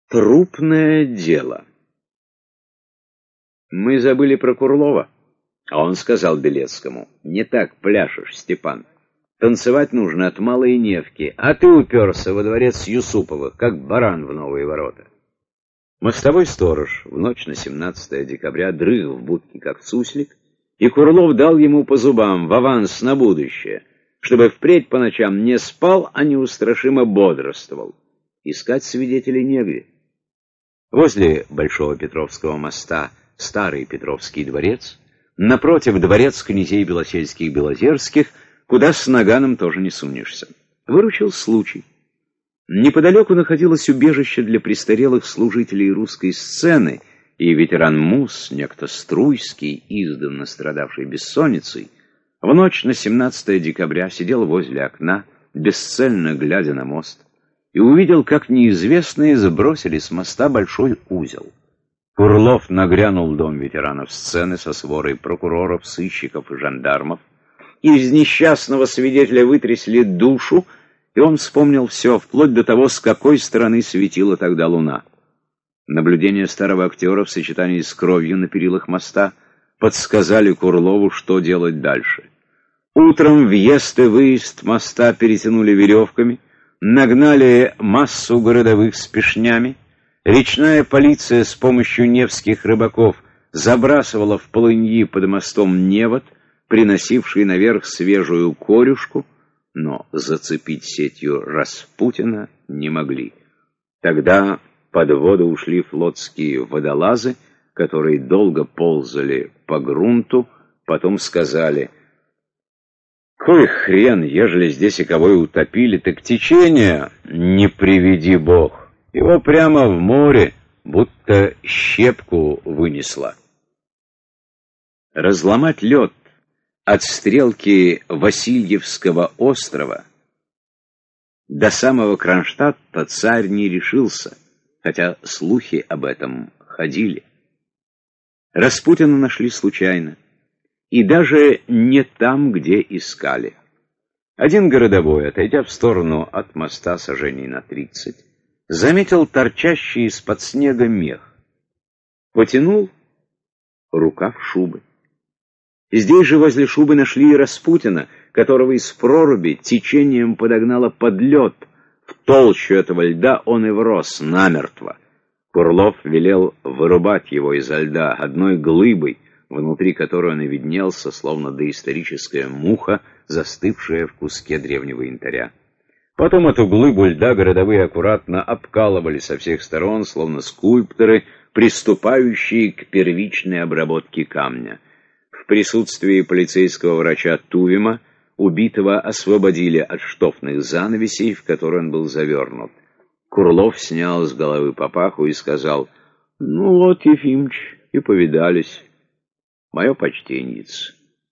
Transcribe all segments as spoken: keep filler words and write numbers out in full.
Трупное дело. Мы забыли про Курлова, а он сказал Белецкому: «Не так пляшешь, Степан. Танцевать нужно от Малой Невки, а ты уперся во дворец Юсуповых, как баран в новые ворота». Мостовой сторож в ночь на семнадцатое декабря дрых в будке, как суслик, и Курлов дал ему по зубам в аванс на будущее, чтобы впредь по ночам не спал, а неустрашимо бодрствовал. Искать свидетелей негде. Возле Большого Петровского моста старый Петровский дворец, напротив дворец князей Белосельских-Белозерских, куда с наганом тоже не сунешься. Выручил случай. Неподалеку находилось убежище для престарелых служителей русской сцены, и ветеран МУС, некто Струйский, издавна страдавший бессонницей, в ночь на семнадцатое декабря сидел возле окна, бесцельно глядя на мост, и увидел, как неизвестные сбросили с моста большой узел. Курлов нагрянул в дом ветеранов сцены со сворой прокуроров, сыщиков и жандармов. Из несчастного свидетеля вытрясли душу, и он вспомнил все, вплоть до того, с какой стороны светила тогда луна. Наблюдения старого актера в сочетании с кровью на перилах моста подсказали Курлову, что делать дальше. Утром въезд и выезд моста перетянули веревками, нагнали массу городовых с пешнями, речная полиция с помощью невских рыбаков забрасывала в полыньи под мостом невод, приносивший наверх свежую корюшку, но зацепить сетью Распутина не могли. Тогда под воду ушли флотские водолазы, которые долго ползали по грунту, потом сказали: «Кой хрен, ежели здесь и кого и утопили, так течение, не приведи бог, его прямо в море, будто щепку вынесло». Разломать лед от стрелки Васильевского острова до самого Кронштадта царь не решился, хотя слухи об этом ходили. Распутина нашли случайно, и даже не там, где искали. Один городовой, отойдя в сторону от моста сажений на тридцать, заметил торчащий из-под снега мех. Потянул рукав шубы. Здесь же возле шубы нашли и Распутина, которого из проруби течением подогнало под лед. В толщу этого льда он и врос намертво. Курлов велел вырубать его изо льда одной глыбой, внутри которой он и виднелся, словно доисторическая муха, застывшая в куске древнего янтаря. Потом эту глыбу льда городовые аккуратно обкалывали со всех сторон, словно скульпторы, приступающие к первичной обработке камня. В присутствии полицейского врача Тувима убитого освободили от штофных занавесей, в которые он был завернут. Курлов снял с головы папаху и сказал: «Ну вот, Ефимыч, и повидались. Мое почтеньице».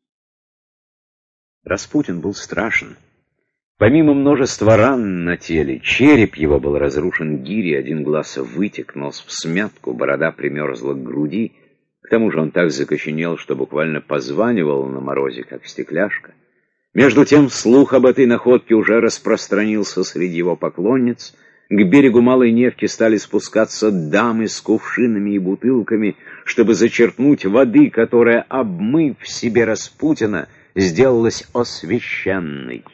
Распутин был страшен. Помимо множества ран на теле, череп его был разрушен гирей, один глаз вытек, нос всмятку, борода примерзла к груди. К тому же он так закоченел, что буквально позванивал на морозе, как стекляшка. Между тем слух об этой находке уже распространился среди его поклонниц. К берегу Малой Невки стали спускаться дамы с кувшинами и бутылками, чтобы зачерпнуть воды, которая, обмыв в себе Распутина, сделалась освященной.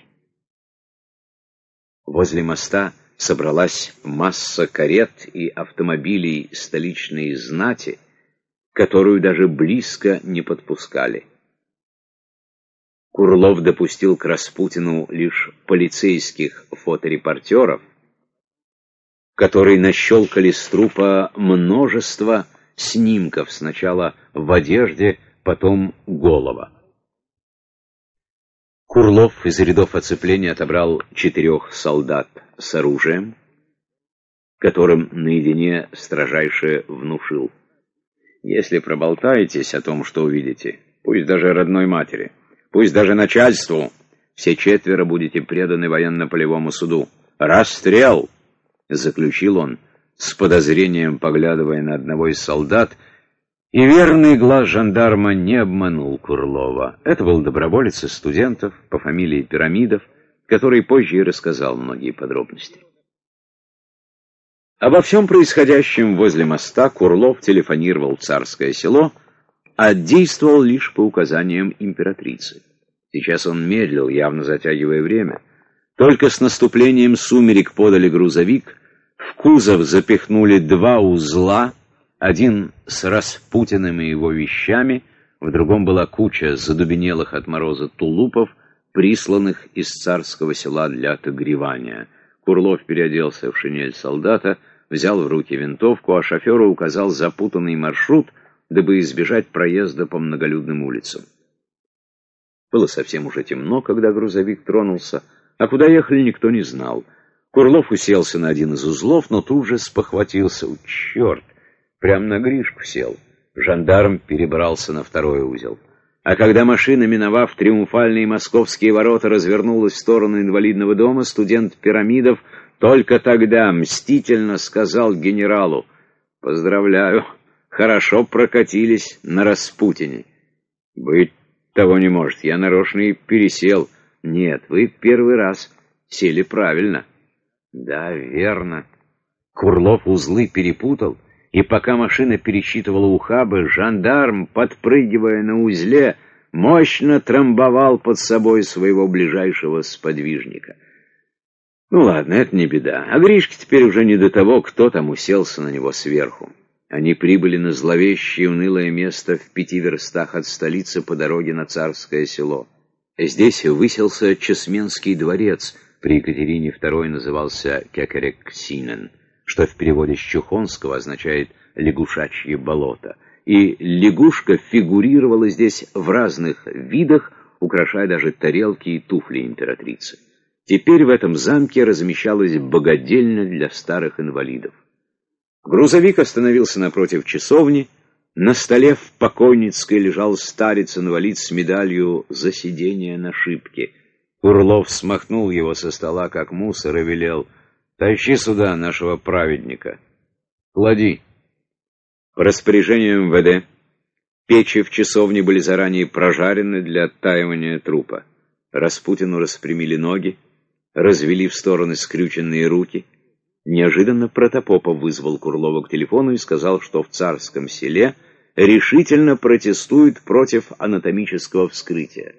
Возле моста собралась масса карет и автомобилей столичной знати, которую даже близко не подпускали. Курлов допустил к Распутину лишь полицейских фоторепортеров, которые нащелкали с трупа множество снимков, сначала в одежде, потом голова. Курлов из рядов оцепления отобрал четырех солдат с оружием, которым наедине строжайше внушил: «Если проболтаетесь о том, что увидите, пусть даже родной матери, пусть даже начальству, все четверо будете преданы военно-полевому суду. Расстрел!» Заключил он, с подозрением поглядывая на одного из солдат, и верный глаз жандарма не обманул Курлова. Это был доброволец из студентов по фамилии Пирамидов, который позже и рассказал многие подробности. Обо всем происходящем возле моста Курлов телефонировал в Царское Село, а действовал лишь по указаниям императрицы. Сейчас он медлил, явно затягивая время. Только с наступлением сумерек подали грузовик, в кузов запихнули два узла, один с Распутиным и его вещами, в другом была куча задубенелых от мороза тулупов, присланных из Царского Села для отогревания. Курлов переоделся в шинель солдата, взял в руки винтовку, а шоферу указал запутанный маршрут, дабы избежать проезда по многолюдным улицам. Было совсем уже темно, когда грузовик тронулся, а куда ехали, никто не знал. Курлов уселся на один из узлов, но тут же спохватился. У, черт! Прям на Гришку сел. Жандарм перебрался на второй узел. А когда машина, миновав триумфальные московские ворота, развернулась в сторону инвалидного дома, студент Пирамидов только тогда мстительно сказал генералу: «Поздравляю, хорошо прокатились на Распутине». «Быть того не может, я нарочно и пересел». «Нет, вы первый раз сели правильно». «Да, верно». Курлов узлы перепутал, и пока машина пересчитывала ухабы, жандарм, подпрыгивая на узле, мощно трамбовал под собой своего ближайшего сподвижника. Ну ладно, это не беда. А Гришке теперь уже не до того, кто там уселся на него сверху. Они прибыли на зловещее унылое место в пяти верстах от столицы по дороге на Царское Село. Здесь высился Чесменский дворец, при Екатерине второй назывался Кекерек-Синен, что в переводе с чухонского означает «лягушачье болото». И лягушка фигурировала здесь в разных видах, украшая даже тарелки и туфли императрицы. Теперь в этом замке размещалась богадельня для старых инвалидов. Грузовик остановился напротив часовни. На столе в покойницкой лежал старец-инвалид с медалью за сидение на шибке. Курлов смахнул его со стола, как мусор, и велел: «Тащи сюда нашего праведника. Клади». По распоряжению эм вэ дэ печи в часовне были заранее прожарены для оттаивания трупа. Распутину распрямили ноги, развели в стороны скрюченные руки. Неожиданно Протопопов вызвал Курлова к телефону и сказал, что в Царском Селе решительно протестуют против анатомического вскрытия.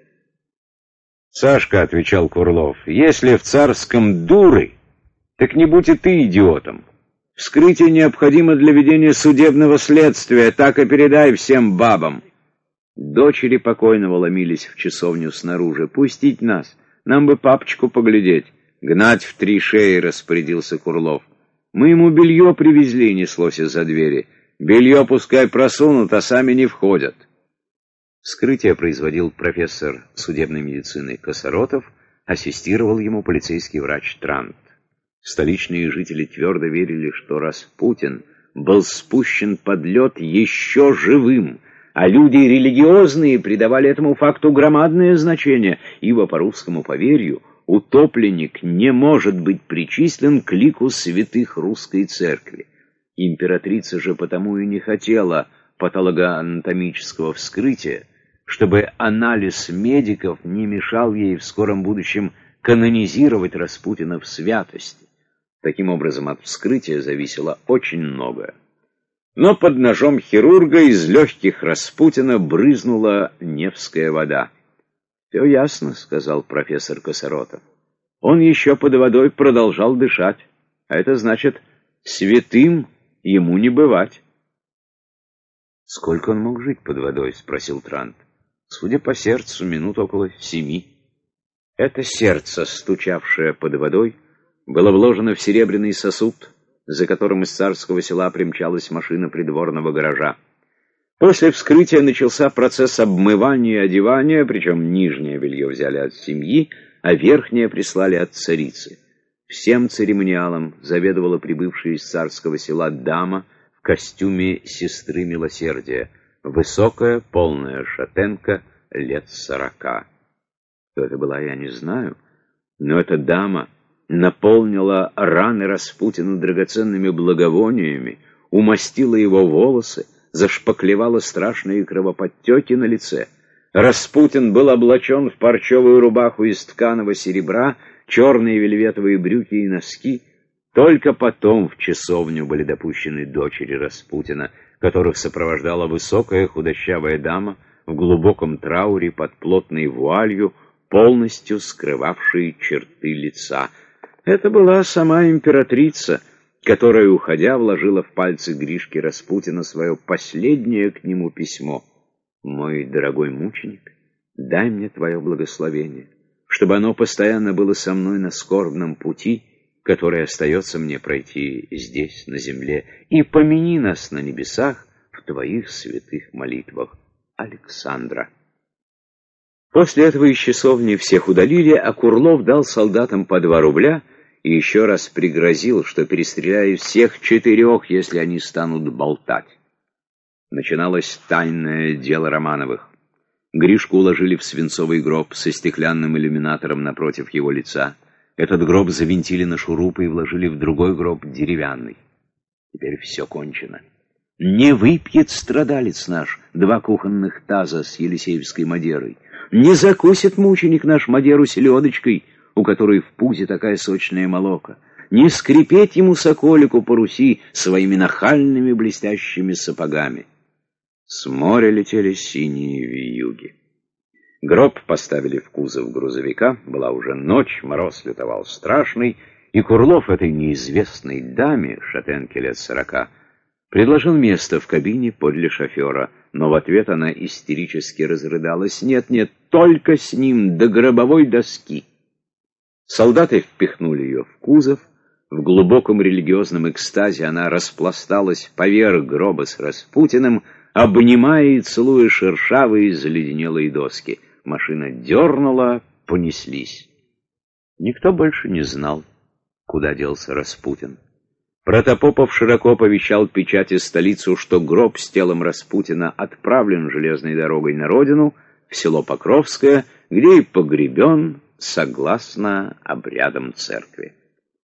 «Сашка», — отвечал Курлов, — «если в Царском дуры, так не будь и ты идиотом. Вскрытие необходимо для ведения судебного следствия, так и передай всем бабам». Дочери покойного ломились в часовню снаружи. «Пустить нас, нам бы папочку поглядеть». «Гнать в три шеи», — распорядился Курлов. «Мы ему белье привезли», — неслось из-за двери. «Белье пускай просунут, а сами не входят». Вскрытие производил профессор судебной медицины Косоротов, ассистировал ему полицейский врач Трант. Столичные жители твердо верили, что Распутин был спущен под лед еще живым, а люди религиозные придавали этому факту громадное значение, ибо по русскому поверью утопленник не может быть причислен к лику святых русской церкви. Императрица же потому и не хотела патологоанатомического вскрытия, чтобы анализ медиков не мешал ей в скором будущем канонизировать Распутина в святости. Таким образом, от вскрытия зависело очень многое. Но под ножом хирурга из легких Распутина брызнула Невская вода. «Все ясно», — сказал профессор Косоротов. «Он еще под водой продолжал дышать, а это значит, святым ему не бывать». «Сколько он мог жить под водой?» — спросил Трант. «Судя по сердцу, минут около семи». Это сердце, стучавшее под водой, было вложено в серебряный сосуд, за которым из Царского Села примчалась машина придворного гаража. После вскрытия начался процесс обмывания и одевания, причем нижнее белье взяли от семьи, а верхнее прислали от царицы. Всем церемониалом заведовала прибывшая из Царского Села дама в костюме сестры милосердия, высокая, полная шатенка, лет сорока. Кто это была, я не знаю, но эта дама наполнила раны Распутина драгоценными благовониями, умастила его волосы, зашпаклевала страшные кровоподтеки на лице. Распутин был облачен в парчевую рубаху из тканого серебра, черные вельветовые брюки и носки. Только потом в часовню были допущены дочери Распутина, которых сопровождала высокая худощавая дама в глубоком трауре под плотной вуалью, полностью скрывавшей черты лица. Это была сама императрица, которая, уходя, вложила в пальцы Гришки Распутина свое последнее к нему письмо. «Мой дорогой мученик, дай мне твое благословение, чтобы оно постоянно было со мной на скорбном пути, который остается мне пройти здесь, на земле, и помяни нас на небесах в твоих святых молитвах. Александра». После этого из часовни всех удалили, а Курлов дал солдатам по два рубля и еще раз пригрозил, что перестреляет всех четырех, если они станут болтать. Начиналось тайное дело Романовых. Гришку уложили в свинцовый гроб со стеклянным иллюминатором напротив его лица. Этот гроб завинтили на шурупы и вложили в другой гроб деревянный. Теперь все кончено. Не выпьет страдалец наш два кухонных таза с елисеевской мадерой. Не закусит мученик наш мадеру селедочкой, у которой в пузе такая сочная молока. Не скрипеть ему соколику по Руси своими нахальными блестящими сапогами. С моря летели синие вьюги. Гроб поставили в кузов грузовика, была уже ночь, мороз лютовал страшный, и Курлов этой неизвестной даме, шатенке лет сорока, предложил место в кабине подле шофера, но в ответ она истерически разрыдалась: «Нет, нет, только с ним, до гробовой доски». Солдаты впихнули ее в кузов, в глубоком религиозном экстазе она распласталась поверх гроба с Распутиным, обнимая и целуя шершавые заледенелые доски. Машина дернула, понеслись. Никто больше не знал, куда делся Распутин. Протопопов широко повещал печати столицу, что гроб с телом Распутина отправлен железной дорогой на родину, в село Покровское, где и погребен согласно обрядам церкви.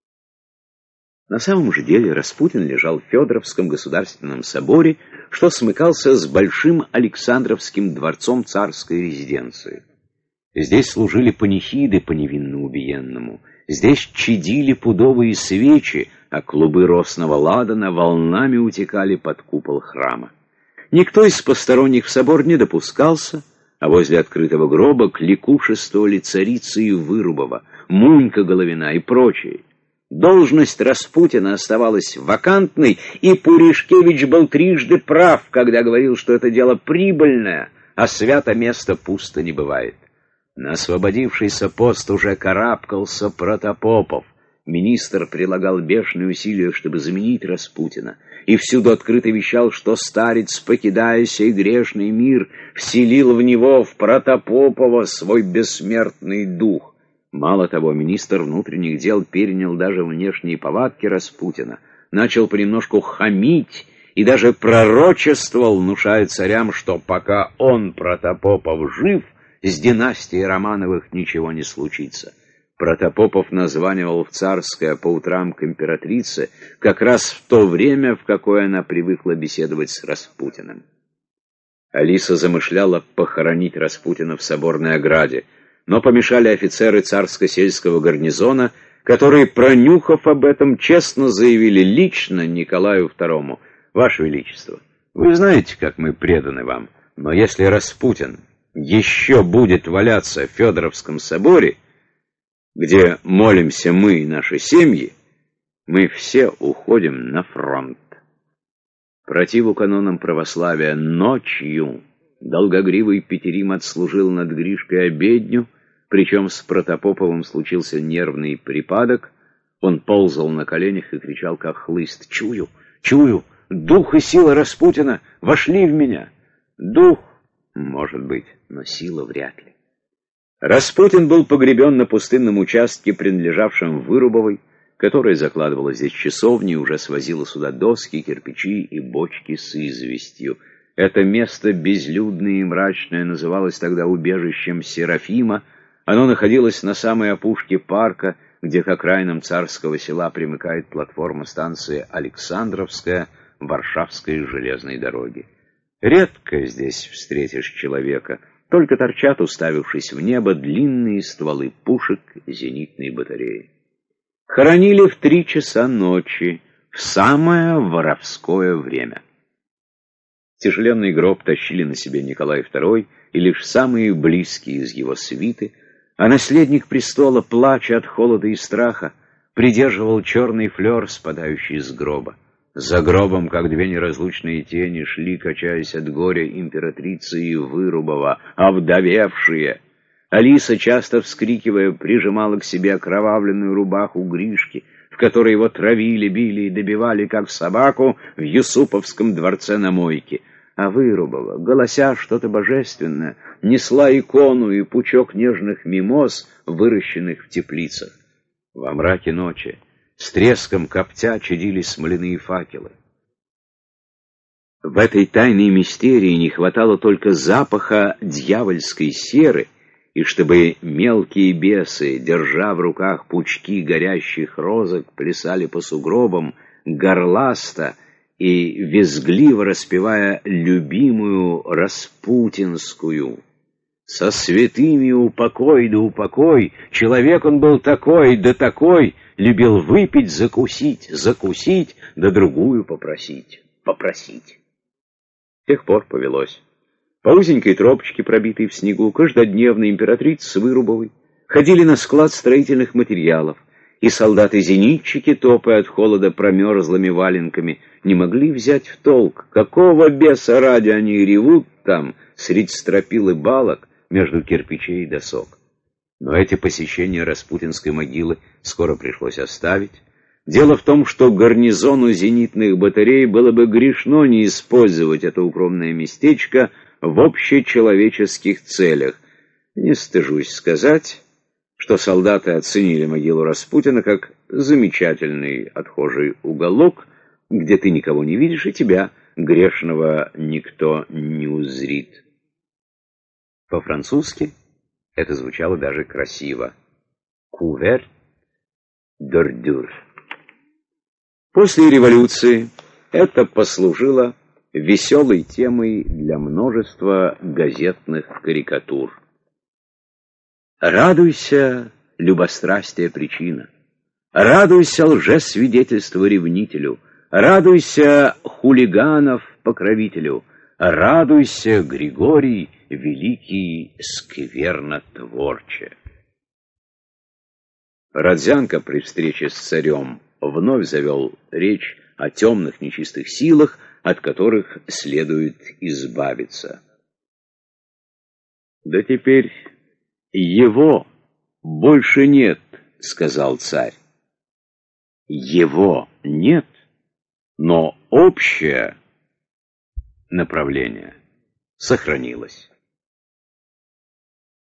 На самом же деле Распутин лежал в Федоровском государственном соборе, что смыкался с Большим Александровским дворцом царской резиденции. Здесь служили панихиды по невинно убиенному, здесь чадили пудовые свечи, а клубы росного ладана волнами утекали под купол храма. Никто из посторонних в собор не допускался, а возле открытого гроба кликушествовали царицы и Вырубова, Мунька Головина и прочие. Должность Распутина оставалась вакантной, и Пуришкевич был трижды прав, когда говорил, что это дело прибыльное, а свято место пусто не бывает. На освободившийся пост уже карабкался Протопопов. Министр прилагал бешеные усилия, чтобы заменить Распутина, и всюду открыто вещал, что старец, покидая сей грешный мир, вселил в него, в Протопопова, свой бессмертный дух. Мало того, министр внутренних дел перенял даже внешние повадки Распутина, начал понемножку хамить и даже пророчествовал, внушая царям, что пока он, Протопопов, жив, с династией Романовых ничего не случится. Протопопов названивал в Царское по утрам к императрице как раз в то время, в какое она привыкла беседовать с Распутиным. Алиса замышляла похоронить Распутина в соборной ограде, но помешали офицеры царско-сельского гарнизона, которые, пронюхав об этом, честно заявили лично Николаю второму: «Ваше Величество, вы знаете, как мы преданы вам, но если Распутин еще будет валяться в Федоровском соборе, где молимся мы и наши семьи, мы все уходим на фронт». Противу канонам православия ночью долгогривый Петерим отслужил над Гришкой обедню, причем с Протопоповым случился нервный припадок. Он ползал на коленях и кричал, как хлыст: «Чую, чую, дух и сила Распутина вошли в меня». Дух, может быть, но сила вряд ли. Распутин был погребен на пустынном участке, принадлежавшем Вырубовой, которая закладывала здесь часовни и уже свозила сюда доски, кирпичи и бочки с известью. Это место, безлюдное и мрачное, называлось тогда убежищем Серафима. Оно находилось на самой опушке парка, где к окраинам царского села примыкает платформа станции Александровская Варшавской железной дороги. Редко здесь встретишь человека, только торчат, уставившись в небо, длинные стволы пушек зенитной батареи. хоронили в три часа ночи, в самое воровское время. Тяжеленный гроб тащили на себе Николай второй и лишь самые близкие из его свиты, а наследник престола, плача от холода и страха, придерживал черный флер, спадающий с гроба. За гробом, как две неразлучные тени, шли, качаясь от горя, императрица и Вырубова, овдовевшие. Алиса, часто вскрикивая, прижимала к себе окровавленную рубаху Гришки, в которой его травили, били и добивали, как собаку, в Юсуповском дворце на мойке. А Вырубова, голося что-то божественное, несла икону и пучок нежных мимоз, выращенных в теплицах. Во мраке ночи с треском коптя чадили смоляные факелы. В этой тайной мистерии не хватало только запаха дьявольской серы, и чтобы мелкие бесы, держа в руках пучки горящих розок, плясали по сугробам, горласто и визгливо распевая любимую распутинскую. Со святыми упокой да упокой, человек он был такой да такой, любил выпить, закусить, закусить, да другую попросить, попросить. С тех пор повелось. По узенькой тропочке, пробитой в снегу, каждодневно императрица с Вырубовой ходили на склад строительных материалов, и солдаты-зенитчики, топая от холода промерзлыми валенками, не могли взять в толк, какого беса ради они ревут там, средь стропил и балок, между кирпичей и досок. Но эти посещения Распутинской могилы скоро пришлось оставить. Дело в том, что гарнизону зенитных батарей было бы грешно не использовать это укромное местечко в общечеловеческих целях. Не стыжусь сказать, что солдаты оценили могилу Распутина как замечательный отхожий уголок, где ты никого не видишь и тебя, грешного, никто не узрит. По-французски это звучало даже красиво. «Couvert d'ordure». После революции это послужило веселой темой для множества газетных карикатур. Радуйся, любострастие причина, радуйся лжесвидетельству ревнителю, радуйся хулиганов покровителю, радуйся, Григорий, великий сквернотворче. Родзянко при встрече с царем вновь завел речь о темных нечистых силах, от которых следует избавиться. «Да теперь его больше нет», — сказал царь. «Его нет, но общее направление сохранилось».